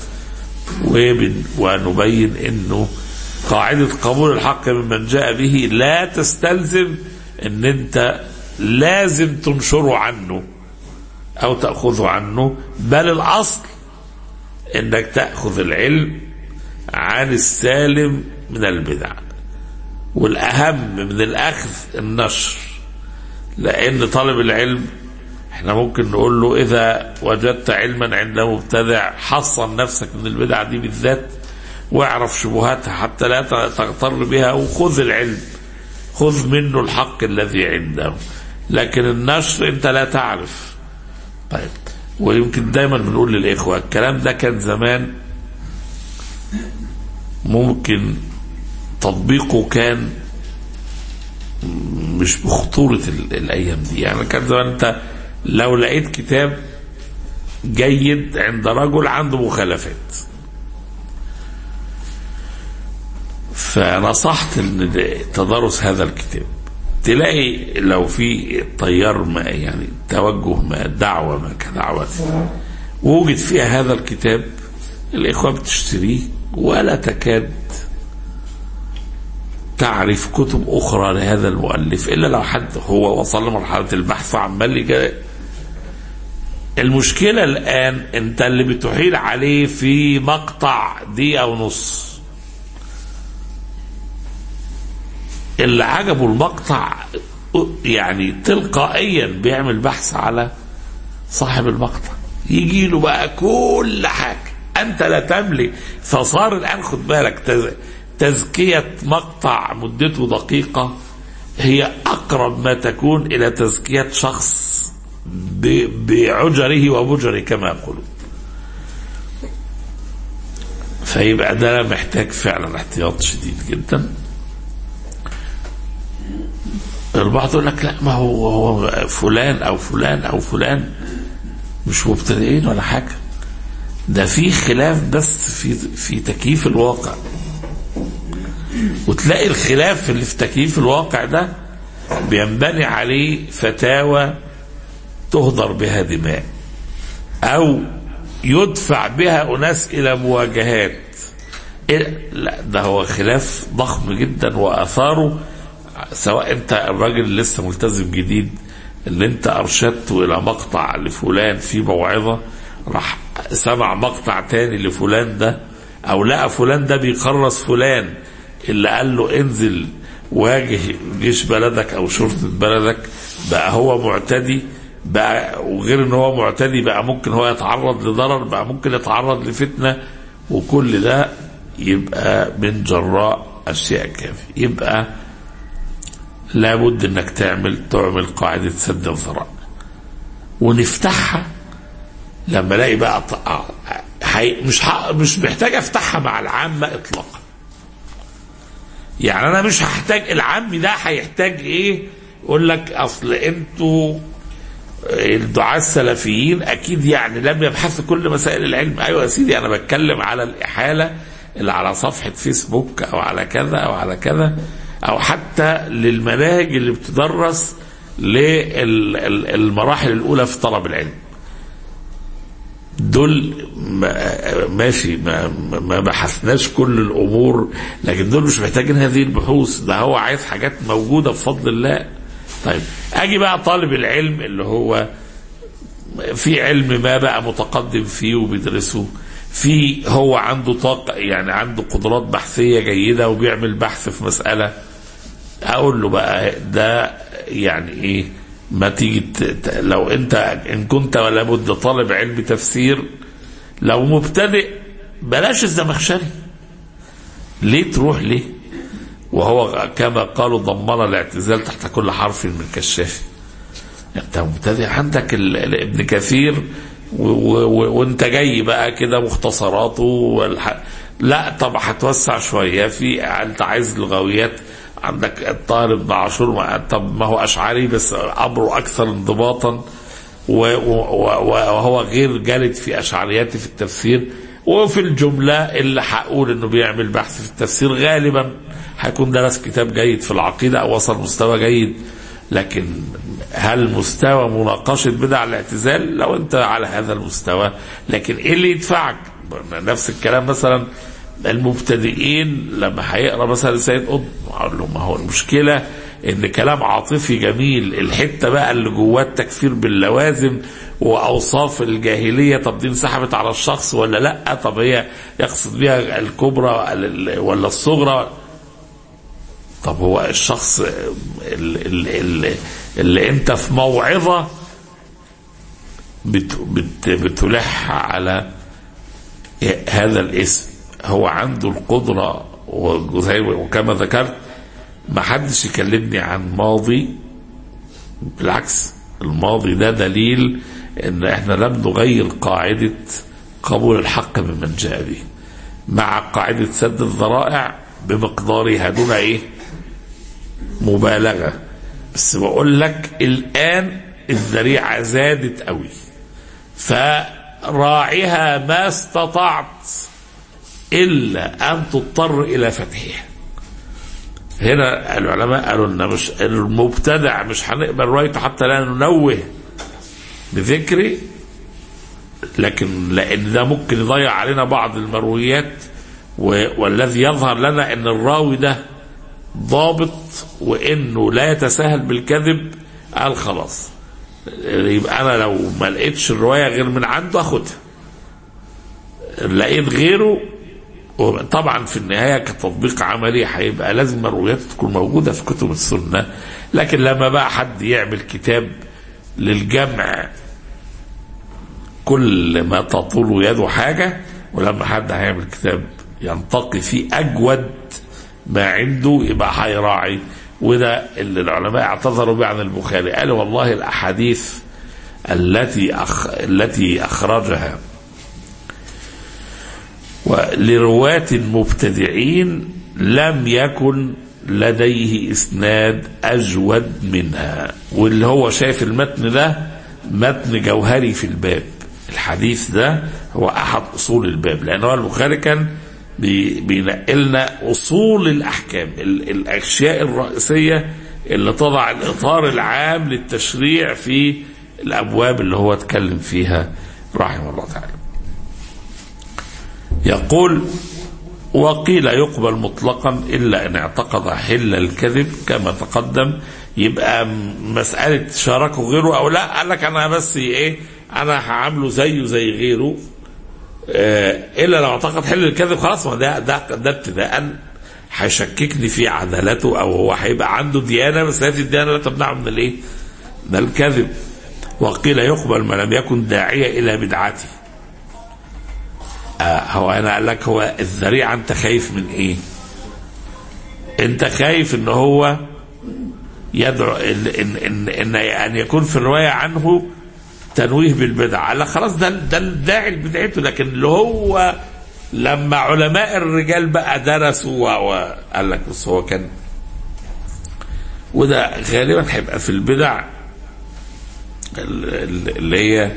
ونبين انه قاعدة قبول الحق ممن جاء به لا تستلزم ان انت لازم تنشره عنه او تأخذه عنه، بل الاصل انك تأخذ العلم عن السالم من البدع، والاهم من الاخذ النشر. لان طالب العلم احنا ممكن نقول له اذا وجدت علما عند مبتدع حصن نفسك من البدع دي بالذات، واعرف شبهاتها حتى لا تغتر بها، وخذ العلم، خذ منه الحق الذي عنده. لكن النشر انت لا تعرف. طيب، ويمكن دايما بنقول للإخوة الكلام ده كان زمان ممكن تطبيقه كان مش بخطورة الأيام دي. يعني كان زمان انت لو لقيت كتاب جيد عند رجل عنده مخالفات، فنصحت ان تدرس هذا الكتاب، تلاقي لو في تيار ما يعني توجه ما دعوة ما كدعوتي ووجد فيها هذا الكتاب، الإخوة بتشتريه ولا تكاد تعرف كتب أخرى لهذا المؤلف إلا لو حد هو وصل لمرحلة البحث وعمال لي. المشكلة الآن أنت اللي بتحيل عليه في مقطع دقيقة ونص، اللي عجبه المقطع يعني تلقائيا بيعمل بحث على صاحب المقطع، يجي له بقى كل حاجة أنت لا تملك. فصار الآن خد بالك تزكية مقطع مدته دقيقة هي أقرب ما تكون إلى تزكية شخص بعجره وبجره كما يقولون. فيبقى ده محتاج فعلا احتياط شديد جدا. البعض يقول لك لا، ما هو, هو فلان أو فلان أو فلان مش مبتدئين ولا حاجة، ده في خلاف بس في في تكييف الواقع. وتلاقي الخلاف اللي في تكييف الواقع ده بينبني عليه فتاوى تهدر بها دماء أو يدفع بها أناس إلى مواجهات. لا، ده هو خلاف ضخم جدا وآثاره، سواء أنت الراجل اللي لسه ملتزم جديد اللي أنت أرشدته إلى مقطع لفلان في موعظة، راح سمع مقطع تاني لفلان ده، أو لقى فلان ده بيقرص فلان اللي قال له انزل واجه جيش بلدك أو شرطة بلدك، بقى هو معتدي بقى. وغير ان هو معتدي بقى ممكن هو يتعرض لضرر، بقى ممكن يتعرض لفتنة، وكل ده يبقى من جراء أشياء كافية. يبقى لابد انك تعمل تعمل قاعدة سد الذرائع ونفتحها. لما الاقي بقى مش مش محتاج افتحها مع العامة اطلاقا. يعني انا مش هحتاج العامي ده هيحتاج ايه؟ يقول لك اصل انتوا الدعاة السلفيين اكيد يعني لم يبحثوا كل مسائل العلم. ايوه يا سيدي، انا بتكلم على الاحالة اللي على صفحة فيسبوك او على كذا او على كذا، او حتى للمناهج اللي بتدرس للمراحل الاولى في طلب العلم. دول ماشي، ما, ما بحثناش كل الامور، لكن دول مش محتاجين هذه البحوث، ده هو عايز حاجات موجودة بفضل الله. طيب اجي بقى طالب العلم اللي هو في علم ما بقى متقدم فيه وبيدرسه، في هو عنده طاقة يعني عنده قدرات بحثية جيدة وبيعمل بحث في مسألة، اقول له بقى ده يعني ايه، ما تيجي لو انت ان كنت ولا بد طالب علم تفسير، لو مبتدئ بلاش الزمخشري. ليه تروح ليه وهو كما قالوا ضمن الاعتزال تحت كل حرف من كشاف؟ انت مبتدئ عندك ابن كثير وانت جاي بقى كده مختصراته والح... لا طب هتوسع شويه في، انت عايز لغويات، عندك الطاهر بن عاشور، طب ما هو اشعري بس امره اكثر انضباطا وهو غير جالد في اشعريات في التفسير. وفي الجمله اللي هقول انه بيعمل بحث في التفسير غالبا هيكون درس كتاب جيد في العقيده او وصل مستوى جيد. لكن هل مستوى مناقشه بدع الاعتزال؟ لو انت على هذا المستوى، لكن ايه اللي يدفعك؟ نفس الكلام مثلا المبتدئين لما هيقرا مثلا سيد قطب، اقول له ما هو المشكله ان كلام عاطفي جميل، الحته بقى اللي جواه التكفير باللوازم واوصاف الجاهليه، طب دي انسحبت على الشخص ولا لا؟ طب هي يقصد بها الكبرى ولا الصغرى؟ طب هو الشخص اللي, اللي, اللي انت في موعظه بت بت بتلح على هذا الاسم هو عنده القدرة، وزي وكما ذكرت ما حدش يكلمني عن ماضي، بالعكس الماضي ده دليل ان احنا لم نغير قاعدة قبول الحق ممن جاء به، مع قاعدة سد الذرائع بمقدارها دون ايه مبالغة. بس بقول لك الان الذريعة زادت قوي، فراعيها ما استطعت إلا أن تضطر إلى فتحها. هنا العلماء قالوا لنا مش المبتدع مش هنقبل روايته حتى لا ننوه بذكره، لكن لأن ده ممكن يضيع علينا بعض المرويات، والذي يظهر لنا أن الراوي ده ضابط وأنه لا يتساهل بالكذب، قال خلاص يبقى أنا لو ما لقيتش الرواية غير من عنده أخدها، لقيت غيره. طبعا في النهاية كتطبيق عملي هيبقى لازم الروايات تكون موجودة في كتب السنة، لكن لما بقى حد يعمل كتاب للجمع كل ما تطول يده حاجة، ولما حد هيعمل كتاب ينتقي فيه أجود ما عنده يبقى هيراعي. وده اللي العلماء اعتذروا به عن البخاري، قالوا والله الأحاديث التي أخ... التي أخرجها ولرواة مبتدعين لم يكن لديه إسناد أجود منها، واللي هو شايف المتن ده متن جوهري في الباب. الحديث ده هو أحد أصول الباب، لأنه البخاري كان بينقلنا أصول الأحكام، الأشياء الرئيسية اللي تضع الإطار العام للتشريع في الأبواب اللي هو اتكلم فيها رحمه الله تعالى. يقول وقيل يقبل مطلقا إلا أن اعتقد حل الكذب كما تقدم. يبقى مسألة شاركه غيره أو لا، قال لك أنا بس إيه أنا هعمله زيه زي غيره، إلا لو اعتقد حل الكذب خلاص، ما ده ده ده ابتداء هيشككني في عدالته، أو هو هيبقى عنده ديانة بس هذه الديانة لا تمنعه من الإيه؟ من الكذب. وقيل يقبل ما لم يكن داعية إلى بدعته. آه هو أنا قال لك هو الذريعة أنت خايف من إيه؟ أنت خايف إن هو يدعو إن إن إن, إن أن يكون في الرواية عنه تنويه بالبدع. قال لك خلاص ده ده الداعي لبدعته، لكن اللي هو لما علماء الرجال بقى درسوا وقال لك بس هو كان، وده غالبا هيبقى في البدع اللي هي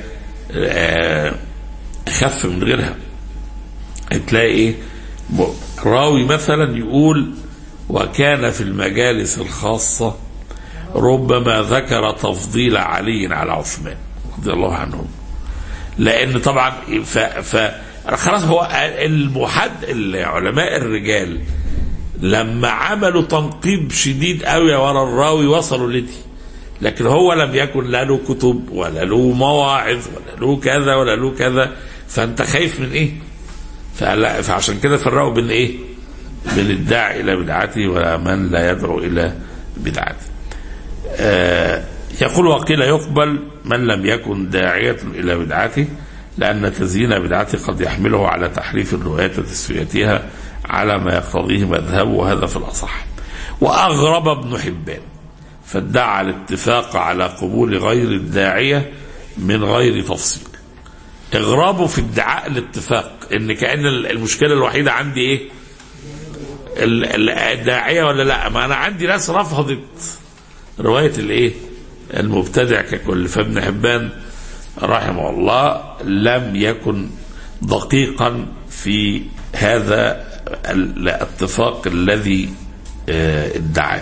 أخف من غيرها. تلاقي ايه راوي مثلا يقول وكان في المجالس الخاصة ربما ذكر تفضيل علي على عثمان رضي الله عنهم، لأن طبعا ف, ف خلاص هو المحد العلماء الرجال لما عملوا تنقيب شديد قوي ورا الراوي وصلوا لدي، لكن هو لم يكن لا له كتب ولا له مواعظ ولا له كذا ولا له كذا، فأنت خايف من ايه؟ فعشان كده فرقوا بين ايه؟ بين الداعي الى بدعته ومن لا يدعو الى بدعته. آه يقول وقيل يقبل من لم يكن داعية الى بدعته، لان تزيين بدعته قد يحمله على تحريف الروايات وتسويتها على ما يقتضيه مذهبه، وهذا في الاصح. واغرب ابن حبان فادعى الاتفاق على قبول غير الداعية من غير تفصيل. اغرابه في ادعاء الاتفاق ان كأن المشكلة الوحيدة عندي ايه؟ الداعية ولا لا؟ ما انا عندي ناس رفضت رواية الايه؟ المبتدع ككل. فابن حبان رحمه الله لم يكن دقيقا في هذا الاتفاق الذي ادعاه.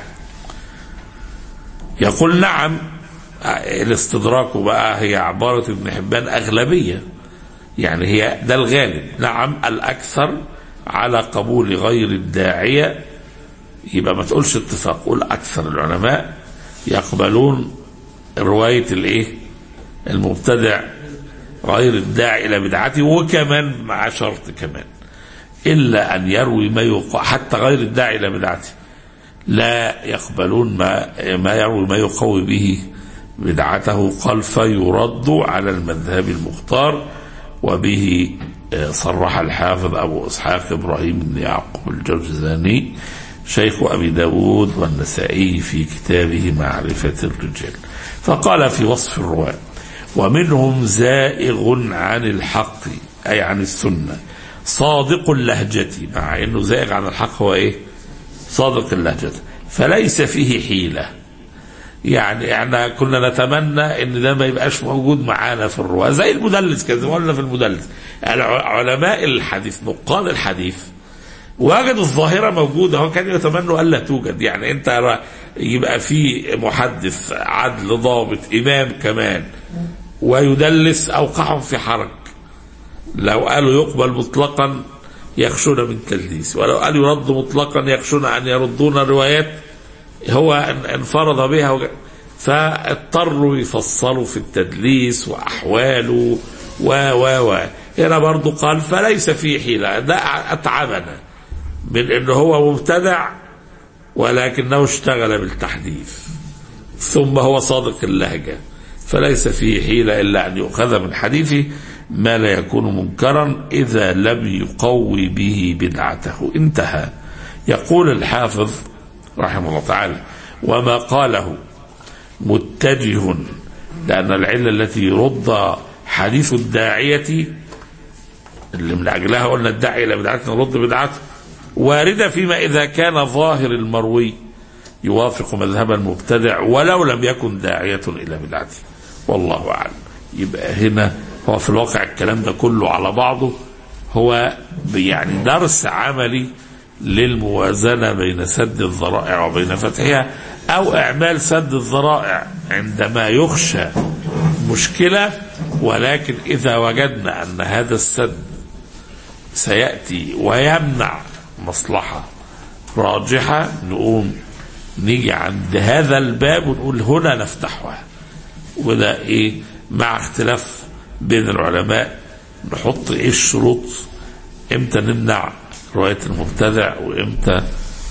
يقول نعم، الاستدراك بقى هي عبارة ابن حبان أغلبية، يعني هي ده الغالب. نعم الأكثر على قبول غير الداعية، يبقى ما تقولش اتفاق، قول أكثر العلماء يقبلون رواية الايه؟ المبتدع غير الداعي إلى بدعته، وكمان مع شرط كمان إلا أن يروي ما يقع حتى غير الداعي إلى بدعته لا يقبلون ما ما يروي ما يقوي به بدعته، قال فيرد على المذهب المختار وبه صرح الحافظ أبو إسحاق إبراهيم بن يعقوب الجرجزاني شيخ أبي داود والنسائي في كتابه معرفة الرجال، فقال في وصف الرواة: ومنهم زائغ عن الحق أي عن السنة صادق اللهجة، مع أنه زائغ عن الحق هو إيه؟ صادق اللهجة، فليس فيه حيلة. يعني احنا كنا نتمنى ان ده ما يبقاش موجود معانا في الرواة، زي المدلس كده، قلنا في المدلس علماء الحديث نقاد الحديث وجد الظاهرة موجودة، هو كان يتمنى ألا توجد. يعني انت يبقى في محدث عدل ضابط إمام كمان ويدلس، أوقعهم في حرج. لو قالوا يقبل مطلقا يخشون من تدليس، ولو قالوا يرد مطلقا يخشون أن يردون الروايات هو انفرض بها، فاضطروا يفصلوا في التدليس وأحواله و و و هنا برضو قال فليس فيه حيلة. ده أتعبنا من أنه هو مبتدع ولكنه اشتغل بالتحديث، ثم هو صادق اللهجة، فليس فيه حيلة إلا أن يؤخذ من حديثه ما لا يكون منكرا إذا لم يقوي به بدعته. انتهى. يقول الحافظ رحمه الله تعالى: وما قاله متجه، لأن العلة التي يرد حديث الداعية اللي من أجلها قلنا الداعية إلى بدعته نرد بدعته، واردة فيما إذا كان ظاهر المروي يوافق مذهب المبتدع ولو لم يكن داعية إلى بدعته، والله أعلم. يبقى هنا هو في الواقع الكلام ده كله على بعضه هو يعني درس عملي للموازنة بين سد الذرائع وبين فتحها، أو إعمال سد الذرائع عندما يخشى مشكلة، ولكن إذا وجدنا أن هذا السد سيأتي ويمنع مصلحة راجحة نقوم نيجي عند هذا الباب ونقول هنا نفتحها. وده إيه؟ مع اختلاف بين العلماء نحط إيه الشروط، إمتى نمنع رواية المبتدع وإمتى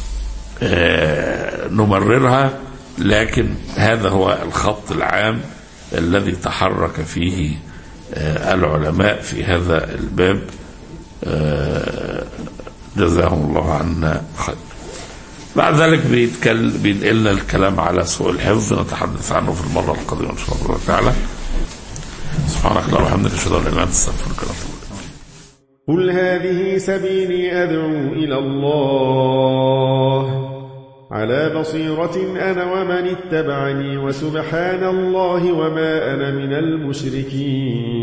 آه نمررها، لكن هذا هو الخط العام الذي تحرك فيه آه العلماء في هذا الباب. آه جزاهم الله عنا خير. بعد ذلك بينقلنا الكلام على سوء الحفظ، نتحدث عنه في المرة القادمة إن شاء الله تعالى. سبحانك اللهم وبحمدك أشهد أن لا إله إلا أنت أستغفرك وأتوب إليك. قل هذه سبيلي أدعو إلى الله على بصيرة أنا ومن اتبعني، وسبحان الله وما أنا من المشركين.